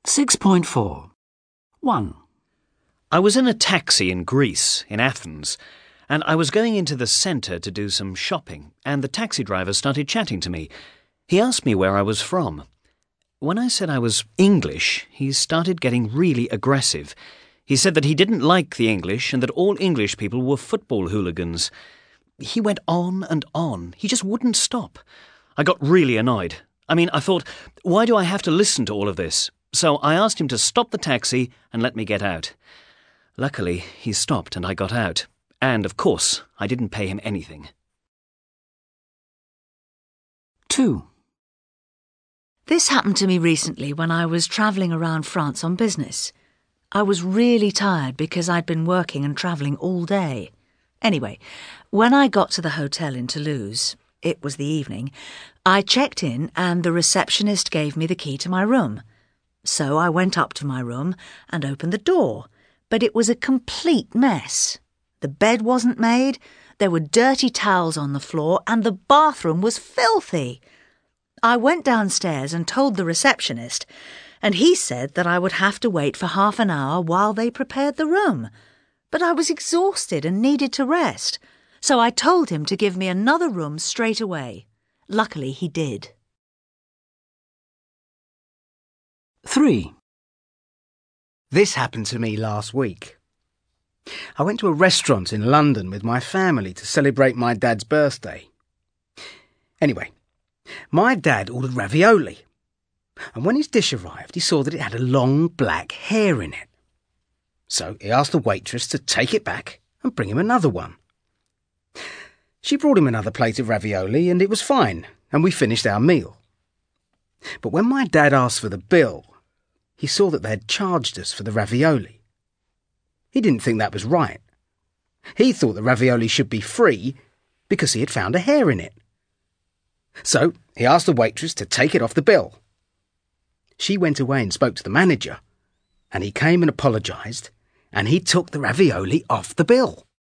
6.4. 1. I was in a taxi in Greece, in Athens, and I was going into the centre to do some shopping, and the taxi driver started chatting to me. He asked me where I was from. When I said I was English, he started getting really aggressive. He said that he didn't like the English and that all English people were football hooligans. He went on and on. He just wouldn't stop. I got really annoyed. I thought, why do I have to listen to all of this? So I asked him to stop the taxi and let me get out. Luckily, he stopped and I got out. And, of course, I didn't pay him anything. 2. This happened to me recently when I was travelling around France on business. I was really tired because I'd been working and travelling all day. Anyway, when I got to the hotel in Toulouse, it was the evening, I checked in and the receptionist gave me the key to my room. So I went up to my room and opened the door, but it was a complete mess. The bed wasn't made, there were dirty towels on the floor, and the bathroom was filthy. I went downstairs and told the receptionist, and he said that I would have to wait for half an hour while they prepared the room. But I was exhausted and needed to rest, so I told him to give me another room straight away. Luckily, he did. 3. This happened to me last week. I went to a restaurant in London with my family to celebrate my dad's birthday. Anyway, my dad ordered ravioli, and when his dish arrived, he saw that it had a long black hair in it. So he asked the waitress to take it back and bring him another one. She brought him another plate of ravioli, and it was fine, and we finished our meal. But when my dad asked for the bill, he saw that they had charged us for the ravioli. He didn't think that was right. He thought the ravioli should be free because he had found a hair in it. So he asked the waitress to take it off the bill. She went away and spoke to the manager, and he came and apologised, and he took the ravioli off the bill.